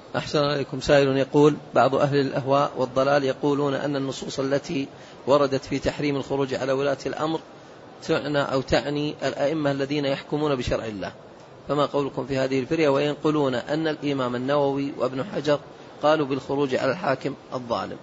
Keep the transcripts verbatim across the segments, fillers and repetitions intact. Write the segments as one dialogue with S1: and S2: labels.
S1: أحسن عليكم. سائل يقول: بعض أهل الأهواء والضلال يقولون أن النصوص التي وردت في تحريم الخروج على ولاة الأمر تعنى أو تعني الأئمة الذين يحكمون بشرع الله، فما قولكم في هذه الفرية؟ وينقلون أن الإمام النووي وابن حجر قالوا بالخروج على الحاكم الظالم.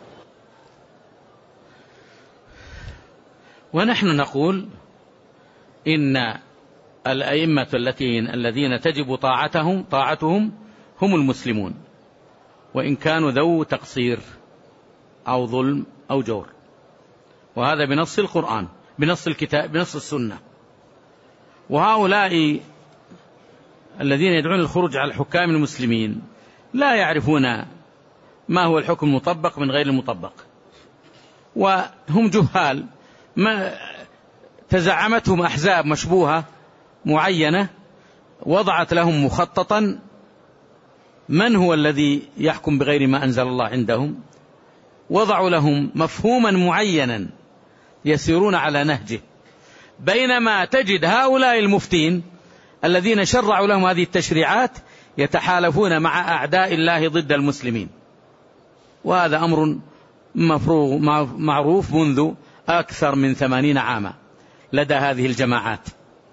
S2: ونحن نقول إن الأئمة الذين تجب طاعتهم طاعتهم هم المسلمون، وإن كانوا ذو تقصير أو ظلم أو جور، وهذا بنص القرآن، بنص الكتاب، بنص السنة. وهؤلاء الذين يدعون الخروج على الحكام المسلمين لا يعرفون ما هو الحكم المطبق من غير المطبق، وهم جهال، ما تزعمتهم أحزاب مشبوهة معينة وضعت لهم مخططا من هو الذي يحكم بغير ما أنزل الله عندهم، وضعوا لهم مفهوما معينا يسيرون على نهجه، بينما تجد هؤلاء المفتين الذين شرعوا لهم هذه التشريعات يتحالفون مع أعداء الله ضد المسلمين، وهذا أمر مفروغ معروف منذ أكثر من ثمانين عاما لدى هذه الجماعات.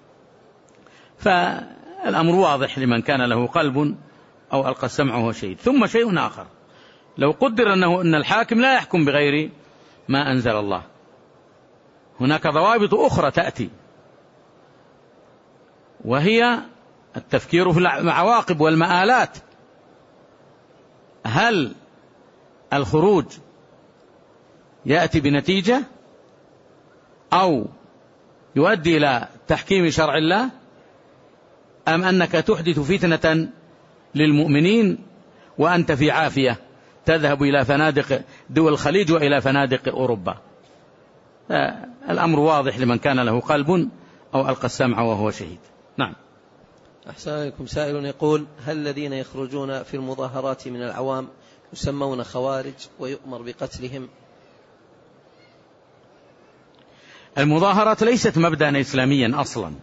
S2: فالأمر واضح لمن كان له قلب أو ألقى السمع وهو شهيد. ثم شيء آخر: لو قدر أنه أن الحاكم لا يحكم بغير ما أنزل الله، هناك ضوابط أخرى تأتي، وهي التفكير في العواقب والمآلات. هل الخروج يأتي بنتيجة أو يؤدي إلى تحكيم شرع الله، أم أنك تحدث فتنة للمؤمنين وأنت في عافية تذهب إلى فنادق دول الخليج وإلى فنادق أوروبا؟ الأمر واضح لمن كان له قلب أو ألقى السمع وهو شهيد. نعم.
S1: أحسن عليكم. سائل يقول: هل الذين يخرجون في المظاهرات من العوام يسمون خوارج ويؤمر بقتلهم؟
S2: المظاهرات ليست مبدأ إسلاميا أصلا،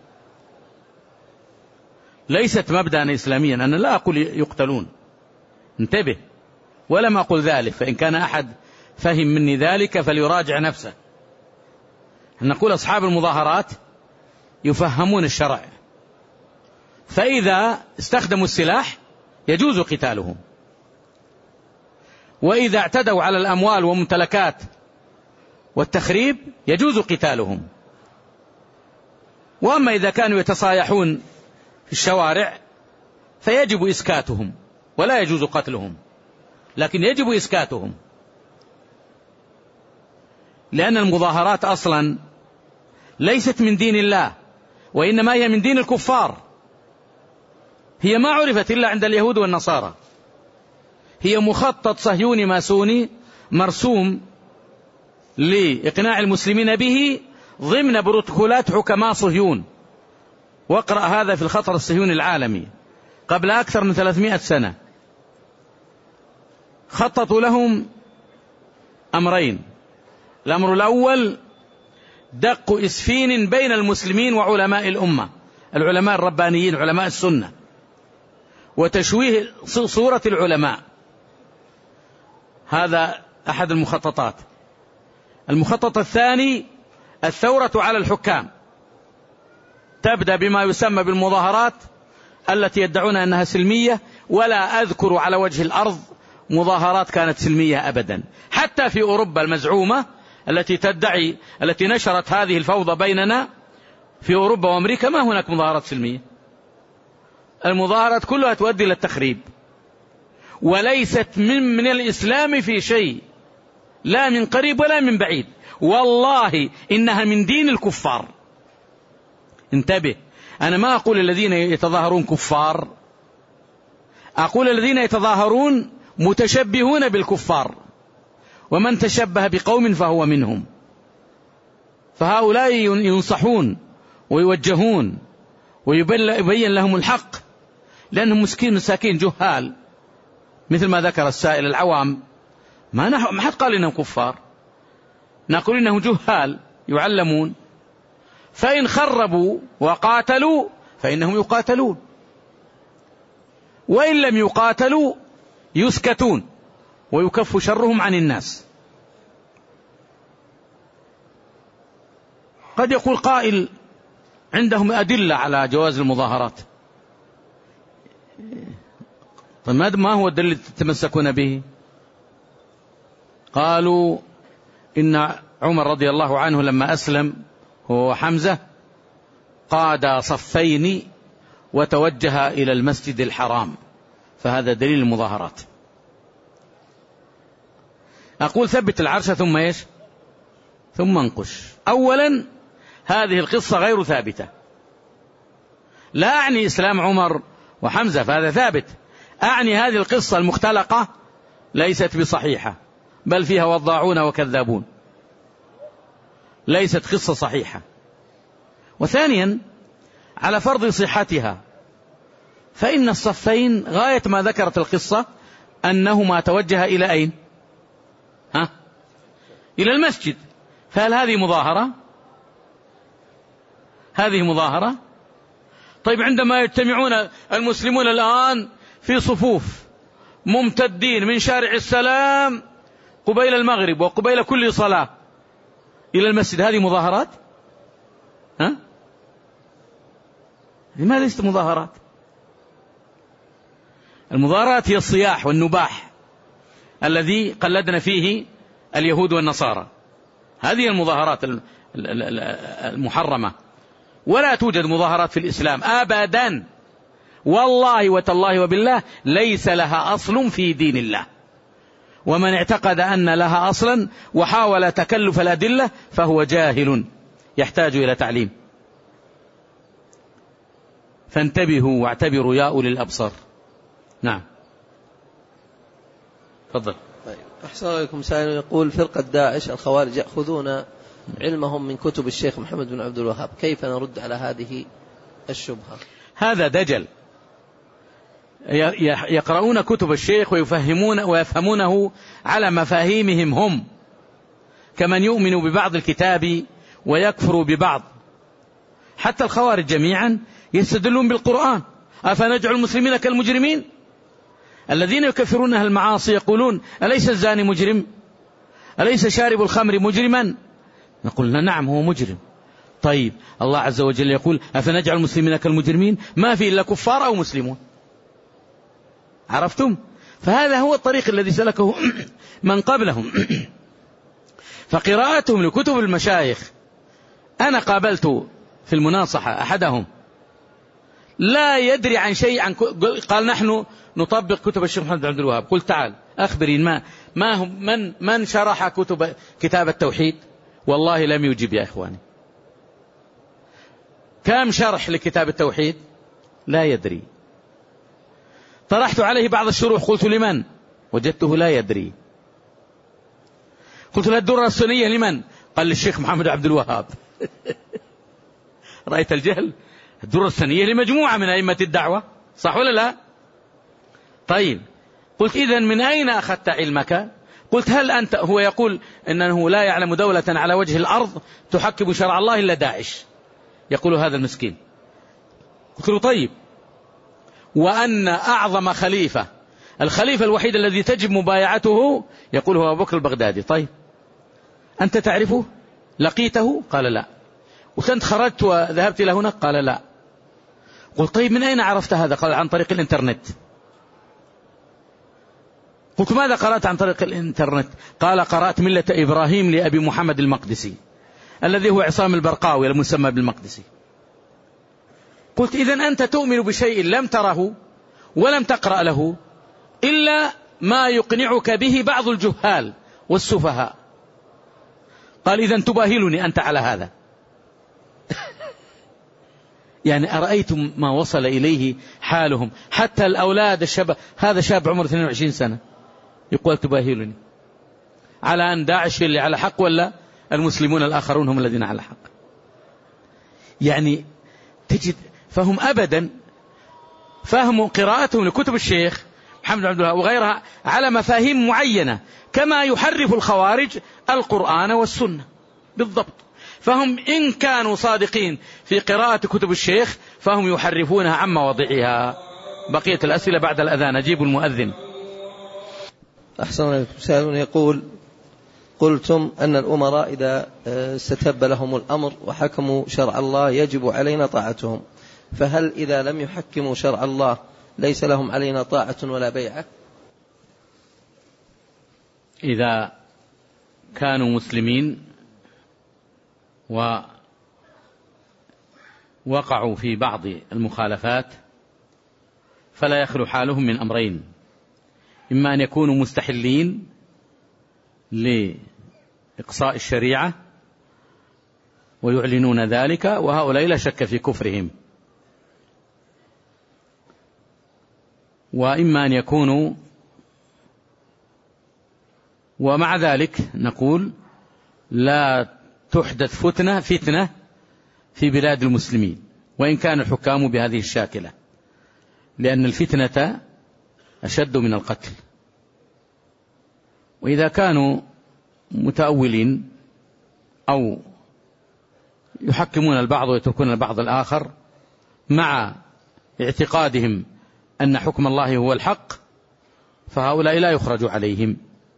S2: ليست مبدأ إسلاميا. أنا لا أقول يقتلون، انتبه، ولم أقل ذلك، فإن كان أحد فهم مني ذلك فليراجع نفسه. نقول أصحاب المظاهرات يفهمون الشرع، فإذا استخدموا السلاح يجوز قتالهم، وإذا اعتدوا على الأموال وممتلكات والتخريب يجوز قتالهم. وأما إذا كانوا يتصايحون في الشوارع فيجب إسكاتهم ولا يجوز قتلهم، لكن يجب إسكاتهم، لأن المظاهرات أصلا ليست من دين الله، وإنما هي من دين الكفار. هي ما عرفت إلا عند اليهود والنصارى، هي مخطط صهيوني ماسوني مرسوم لإقناع المسلمين به ضمن بروتوكولات حكماء صهيون. واقرأ هذا في الخطر الصهيوني العالمي قبل أكثر من ثلاثمائة سنة. خططوا لهم أمرين: الأمر الأول دق إسفين بين المسلمين وعلماء الأمة، العلماء الربانيين علماء السنة، وتشويه صورة العلماء. هذا أحد المخططات. المخطط الثاني الثورة على الحكام، تبدأ بما يسمى بالمظاهرات التي يدعون أنها سلمية، ولا أذكر على وجه الأرض مظاهرات كانت سلمية أبدا. حتى في أوروبا المزعومة التي تدعي التي نشرت هذه الفوضى بيننا في أوروبا وأمريكا ما هناك مظاهرات سلمية. المظاهرات كلها تؤدي إلى التخريب، وليست من, من الإسلام في شيء، لا من قريب ولا من بعيد. والله إنها من دين الكفار. انتبه، أنا ما أقول الذين يتظاهرون كفار، أقول الذين يتظاهرون متشبهون بالكفار، ومن تشبه بقوم فهو منهم. فهؤلاء ينصحون ويوجهون ويبين لهم الحق، لأنهم مسكين مساكين جهال مثل ما ذكر السائل. العوام ما نح... ما حد قال إنهم كفار، نقول إنهم جهال يعلمون، فإن خربوا وقاتلوا فإنهم يقاتلون، وإن لم يقاتلوا يسكتون ويكف شرهم عن الناس. قد يقول قائل عندهم أدلة على جواز المظاهرات. طيب ما هو الدليل الذي تتمسكون به؟ قالوا إن عمر رضي الله عنه لما أسلم هو حمزة قاد صفين وتوجه إلى المسجد الحرام، فهذا دليل المظاهرات. أقول ثبت العرش ثم إيش؟ ثم انقش. أولا هذه القصة غير ثابتة، لا أعني إسلام عمر وحمزة فهذا ثابت، أعني هذه القصة المختلقة ليست بصحيحة، بل فيها وضاعون وكذابون، ليست قصة صحيحة. وثانيا على فرض صحتها فإن الصفين غاية ما ذكرت القصة أنهما توجه إلى أين؟ ها؟ إلى المسجد. فهل هذه مظاهرة؟ هذه مظاهرة؟ طيب عندما يجتمعون المسلمون الآن في صفوف ممتدين من شارع السلام قبيل المغرب وقبيل كل صلاة إلى المسجد، هذه مظاهرات؟ ها؟ لماذا ليست مظاهرات؟ المظاهرات هي الصياح والنباح الذي قلدنا فيه اليهود والنصارى، هذه المظاهرات المحرمة. ولا توجد مظاهرات في الإسلام أبدا، والله وتالله وبالله ليس لها أصل في دين الله، ومن اعتقد أن لها أصلا وحاول تكلف الأدلة فهو جاهل يحتاج إلى تعليم. فانتبهوا واعتبروا يا أولي الأبصار. نعم تفضل.
S1: طيب أحسن عليكم. سائل يقول فرقة داعش الخوارج يأخذون علمهم من كتب الشيخ محمد بن عبد الوهاب، كيف نرد على هذه الشبهة؟
S2: هذا دجل، يقرؤون كتب الشيخ ويفهمون ويفهمونه على مفاهيمهم هم، كمن يؤمن ببعض الكتاب ويكفر ببعض. حتى الخوارج جميعا يستدلون بالقرآن، أفنجعل المسلمين كالمجرمين؟ الذين يكفرون أهل المعاصي يقولون أليس الزاني مجرم؟ أليس شارب الخمر مجرما؟ نقول نعم هو مجرم. طيب الله عز وجل يقول أفنجعل المسلمين كالمجرمين؟ ما في إلا كفار أو مسلمون. عرفتم؟ فهذا هو الطريق الذي سلكه من قبلهم. فقراءتهم لكتب المشايخ، أنا قابلت في المناصحة أحدهم لا يدري عن شيء عن قال نحن نطبق كتب الشيخ محمد بن عبد الوهاب. قلت تعال أخبري ما ما هم من من شرح كتب كتاب التوحيد؟ والله لم يجب يا إخواني. كم شرح لكتاب التوحيد؟ لا يدري. طرحت عليه بعض الشروح قلت لمن؟ وجدته لا يدري. قلت له الدرة السنية لمن؟ قال للشيخ محمد عبد الوهاب. رأيت الجهل؟ الدرة السنية لمجموعة من أئمة الدعوة، صح ولا لا؟ طيب قلت إذن من أين أخذت علمك؟ قلت هل أنت، هو يقول إنه لا يعلم دولة على وجه الأرض تحكم شرع الله إلا داعش، يقول هذا المسكين. قلت له طيب وأن أعظم خليفة، الخليفة الوحيد الذي تجب مبايعته، يقول هو أبو بكر البغدادي. طيب أنت تعرفه؟ لقيته؟ قال لا. وكنت خرجت وذهبت إلى هناك؟ قال لا. قلت طيب من أين عرفت هذا؟ قال عن طريق الإنترنت. قلت ماذا قرأت عن طريق الإنترنت؟ قال قرأت ملة إبراهيم لأبي محمد المقدسي الذي هو عصام البرقاوي المسمى بالمقدسي. قلت إذن أنت تؤمن بشيء لم تره ولم تقرأ له إلا ما يقنعك به بعض الجهال والسفهاء. قال إذن تباهلني أنت على هذا. يعني أرأيتم ما وصل إليه حالهم، حتى الأولاد الشباب، هذا شاب عمره اثنين وعشرين سنة يقول تباهلني على أن داعش اللي على حق ولا المسلمون الآخرون هم الذين على حق. يعني تجد فهم أبدا فهموا قراءتهم لكتب الشيخ محمد عبد الوهاب وغيرها على مفاهيم معينة، كما يحرف الخوارج القرآن والسنة بالضبط. فهم إن كانوا صادقين في قراءة كتب الشيخ فهم يحرفونها عن مواضعها. بقية الأسئلة بعد الأذان، أجيب المؤذن.
S1: أحسن عليكم. سائل يقول: قلتم أن الأمراء إذا استتب لهم الأمر وحكموا شرع الله يجب علينا طاعتهم، فهل إذا لم يحكموا شرع الله ليس لهم علينا طاعة ولا بيعة؟
S2: إذا كانوا مسلمين ووقعوا في بعض المخالفات فلا يخلو حالهم من أمرين: إما أن يكونوا مستحلين لإقصاء الشريعة ويعلنون ذلك، وهؤلاء لا شك في كفرهم، وإما أن يكونوا، ومع ذلك نقول لا تحدث فتنة فتنة في بلاد المسلمين وإن كان الحكام بهذه الشاكلة، لأن الفتنة أشد من القتل. وإذا كانوا متأولين أو يحكمون البعض ويتركون البعض الآخر مع اعتقادهم أن حكم الله هو الحق، فهؤلاء لا يخرج عليهم،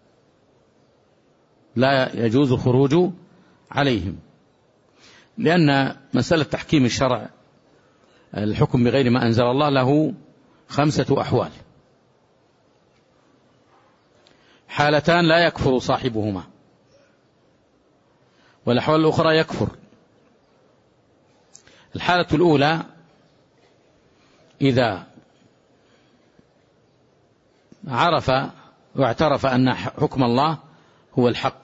S2: لا يجوز الخروج عليهم، لأن مسألة تحكيم الشرع الحكم بغير ما أنزل الله له خمسة أحوال: حالتان لا يكفر صاحبهما، والأحوال الأخرى يكفر. الحالة الأولى إذا عرف واعترف أن حكم الله هو الحق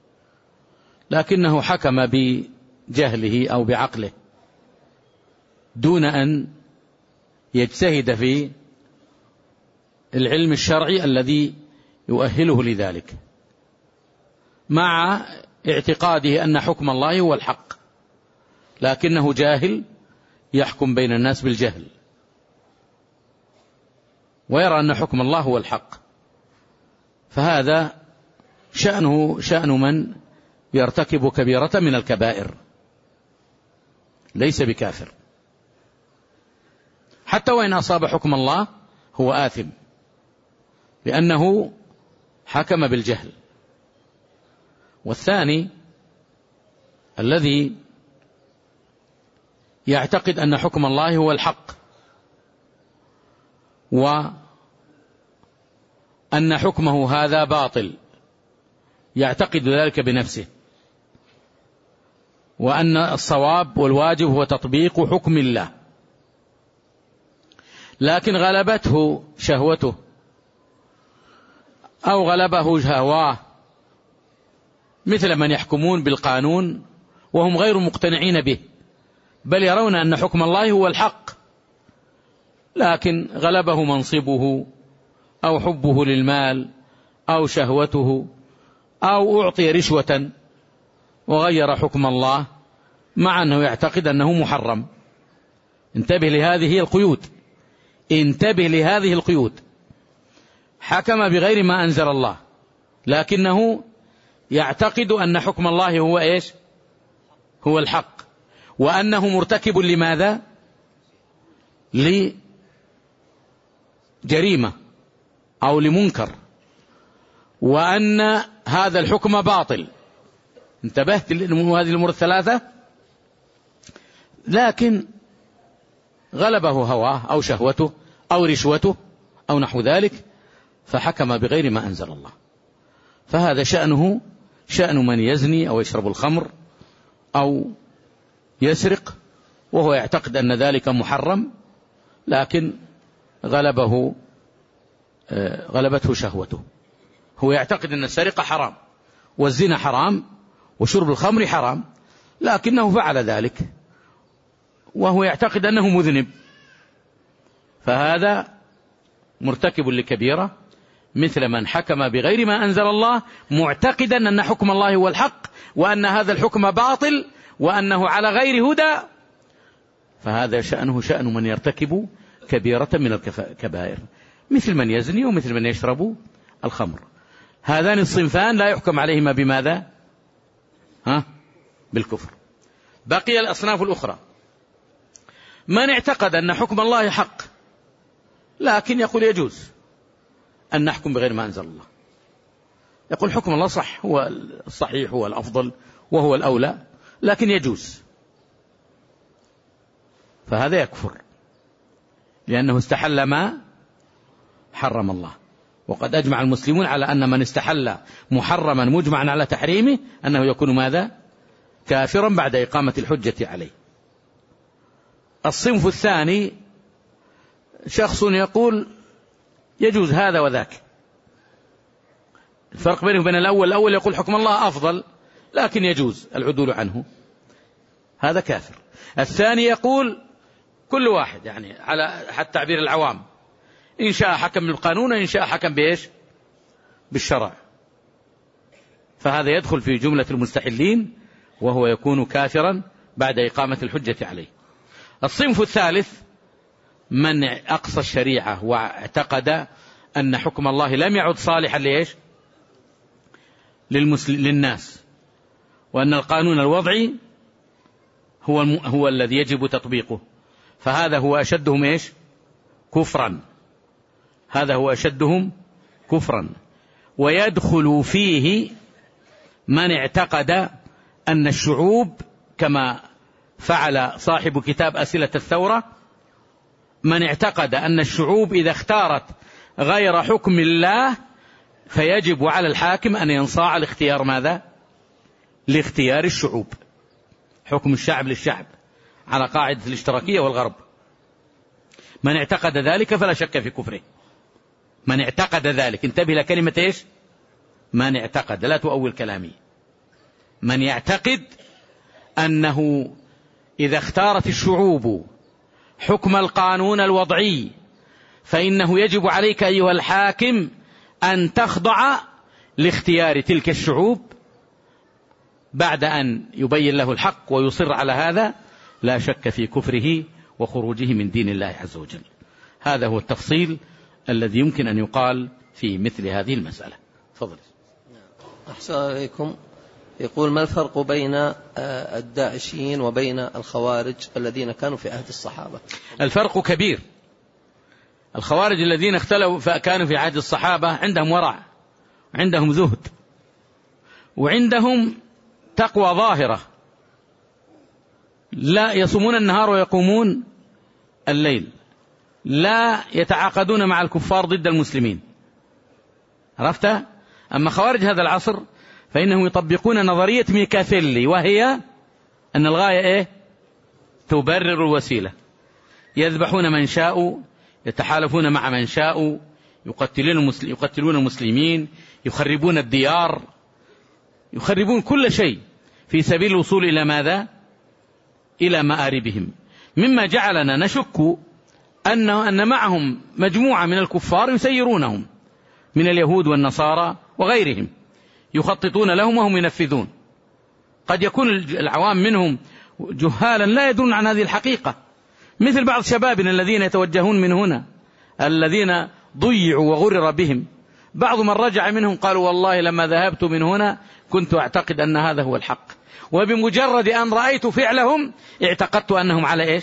S2: لكنه حكم بجهله أو بعقله دون أن يجتهد في العلم الشرعي الذي يؤهله لذلك، مع اعتقاده أن حكم الله هو الحق لكنه جاهل يحكم بين الناس بالجهل ويرى أن حكم الله هو الحق، فهذا شأنه شأن من يرتكب كبيرة من الكبائر، ليس بكافر حتى وإن أصاب حكم الله هو آثم لأنه حكم بالجهل. والثاني الذي يعتقد أن حكم الله هو الحق وأن حكمه هذا باطل، يعتقد ذلك بنفسه، وأن الصواب والواجب هو تطبيق حكم الله، لكن غلبته شهوته أو غلبه هواه، مثل من يحكمون بالقانون وهم غير مقتنعين به، بل يرون أن حكم الله هو الحق، لكن غلبه منصبه أو حبه للمال أو شهوته أو أعطي رشوة وغير حكم الله مع أنه يعتقد أنه محرم. انتبه لهذه القيود، انتبه لهذه القيود. حكم بغير ما أنزل الله لكنه يعتقد أن حكم الله هو إيش؟ هو الحق، وأنه مرتكب لماذا؟ لجريمة أو لمنكر، وأن هذا الحكم باطل. انتبهت لهذه الأمور الثلاثة؟ لكن غلبه هواه أو شهوته أو رشوته أو نحو ذلك فحكم بغير ما أنزل الله، فهذا شأنه شأن من يزني أو يشرب الخمر أو يسرق وهو يعتقد أن ذلك محرم، لكن غلبه غلبته شهوته. هو يعتقد أن السرقة حرام والزنا حرام وشرب الخمر حرام، لكنه فعل ذلك وهو يعتقد أنه مذنب، فهذا مرتكب لكبيرة مثل من حكم بغير ما أنزل الله معتقدا أن حكم الله هو الحق وأن هذا الحكم باطل وأنه على غير هدى، فهذا شأنه شأن من يرتكب كبيرة من الكبائر، مثل من يزني ومثل من يشرب الخمر. هذان الصنفان لا يحكم عليهما بماذا؟ ها؟ بالكفر. بقي الأصناف الأخرى: من اعتقد أن حكم الله حق لكن يقول يجوز أن نحكم بغير ما أنزل الله، يقول حكم الله صح، هو الصحيح، هو الأفضل، وهو الأولى، لكن يجوز، فهذا يكفر لأنه استحل ما حرم الله. وقد أجمع المسلمون على أن من استحل محرما مجمعا على تحريمه أنه يكون ماذا؟ كافرا بعد إقامة الحجة عليه. الصنف الثاني شخص يقول يجوز هذا وذاك. الفرق بينه وبين الأول، الأول يقول حكم الله أفضل لكن يجوز العدول عنه، هذا كافر. الثاني يقول كل واحد، يعني على حتى تعبير العوام، إن شاء حكم بالقانون وإن شاء حكم بإيش؟ بالشرع، فهذا يدخل في جملة المستحلين وهو يكون كافرا بعد إقامة الحجة عليه. الصنف الثالث من أقصى الشريعة واعتقد أن حكم الله لم يعد صالحا لإيش؟ للناس، وأن القانون الوضعي هو, الم... هو الذي يجب تطبيقه، فهذا هو أشدهم إيش؟ كفرا، هذا هو أشدهم كفرا. ويدخل فيه من اعتقد أن الشعوب، كما فعل صاحب كتاب أسئلة الثورة، من اعتقد أن الشعوب إذا اختارت غير حكم الله فيجب على الحاكم أن ينصاع لاختيار ماذا؟ لاختيار الشعوب، حكم الشعب للشعب على قاعدة الاشتراكية والغرب. من اعتقد ذلك فلا شك في كفره. من اعتقد ذلك، انتبه لكلمة ايش؟ من اعتقد، لا تؤول كلامي. من يعتقد أنه إذا اختارت الشعوب حكم القانون الوضعي فإنه يجب عليك أيها الحاكم أن تخضع لاختيار تلك الشعوب بعد أن يبين له الحق ويصر على هذا، لا شك في كفره وخروجه من دين الله عز وجل. هذا هو التفصيل الذي يمكن أن يقال في مثل هذه المسألة. تفضل.
S1: أحسن عليكم. يقول ما الفرق بين الداعشيين وبين الخوارج الذين كانوا في عهد الصحابة؟
S2: الفرق كبير. الخوارج الذين اختلوا فكانوا في عهد الصحابة عندهم ورع، عندهم زهد، وعندهم تقوى ظاهرة، لا يصومون النهار ويقومون الليل، لا يتعاقدون مع الكفار ضد المسلمين. عرفت؟ أما خوارج هذا العصر فإنهم يطبقون نظرية ميكافيلي، وهي أن الغاية إيه؟ تبرر الوسيلة. يذبحون من شاءوا، يتحالفون مع من شاءوا، يقتلون المسلمين، يخربون الديار، يخربون كل شيء في سبيل الوصول إلى ماذا؟ إلى مآربهم، مما جعلنا نشك أن أن معهم مجموعة من الكفار يسيرونهم من اليهود والنصارى وغيرهم، يخططون لهم وهم ينفذون. قد يكون العوام منهم جهالا لا يدرون عن هذه الحقيقة، مثل بعض شبابنا الذين يتوجهون من هنا، الذين ضيعوا وغرر بهم. بعض من رجع منهم قالوا والله لما ذهبت من هنا كنت أعتقد أن هذا هو الحق، وبمجرد أن رأيت فعلهم اعتقدت أنهم على إيش؟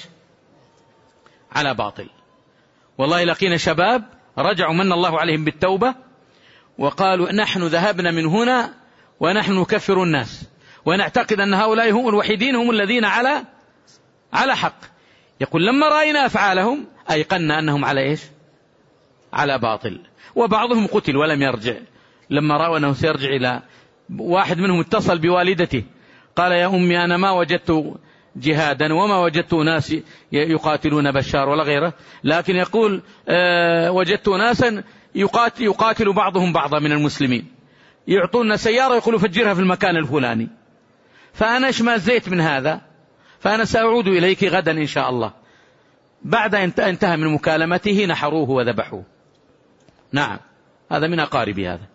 S2: على باطل. والله لقينا شباب رجعوا من الله عليهم بالتوبة وقالوا نحن ذهبنا من هنا ونحن نكفر الناس ونعتقد أن هؤلاء هم الوحيدين، هم الذين على على حق. يقول لما رأينا أفعالهم أيقنا أنهم على إيش؟ على باطل. وبعضهم قتل ولم يرجع، لما رأوا أنه سيرجع إلى، واحد منهم اتصل بوالدته قال يا أمي أنا ما وجدت جهادا وما وجدت ناس يقاتلون بشار ولا غيره، لكن يقول أه وجدت ناسا يقاتل, يقاتل بعضهم بعضا من المسلمين، يعطونا سيارة يقولوا فجرها في المكان الفلاني، فأنا اشمازيت من هذا، فأنا سأعود إليك غدا إن شاء الله. بعد أن انتهى من مكالمته نحروه وذبحوه. نعم، هذا من أقاربي هذا،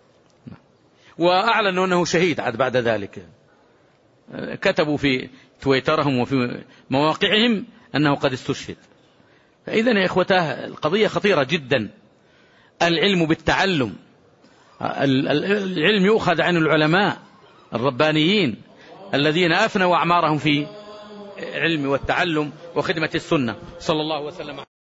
S2: وأعلنوا أنه شهيد عاد بعد ذلك. كتبوا في تويترهم وفي مواقعهم أنه قد استشهد. فإذن يا إخوتاه القضية خطيرة جدا. العلم بالتعلم، العلم يؤخذ عن العلماء الربانيين الذين أفنوا أعمارهم في علم والتعلم وخدمة السنة. صلى الله وسلم.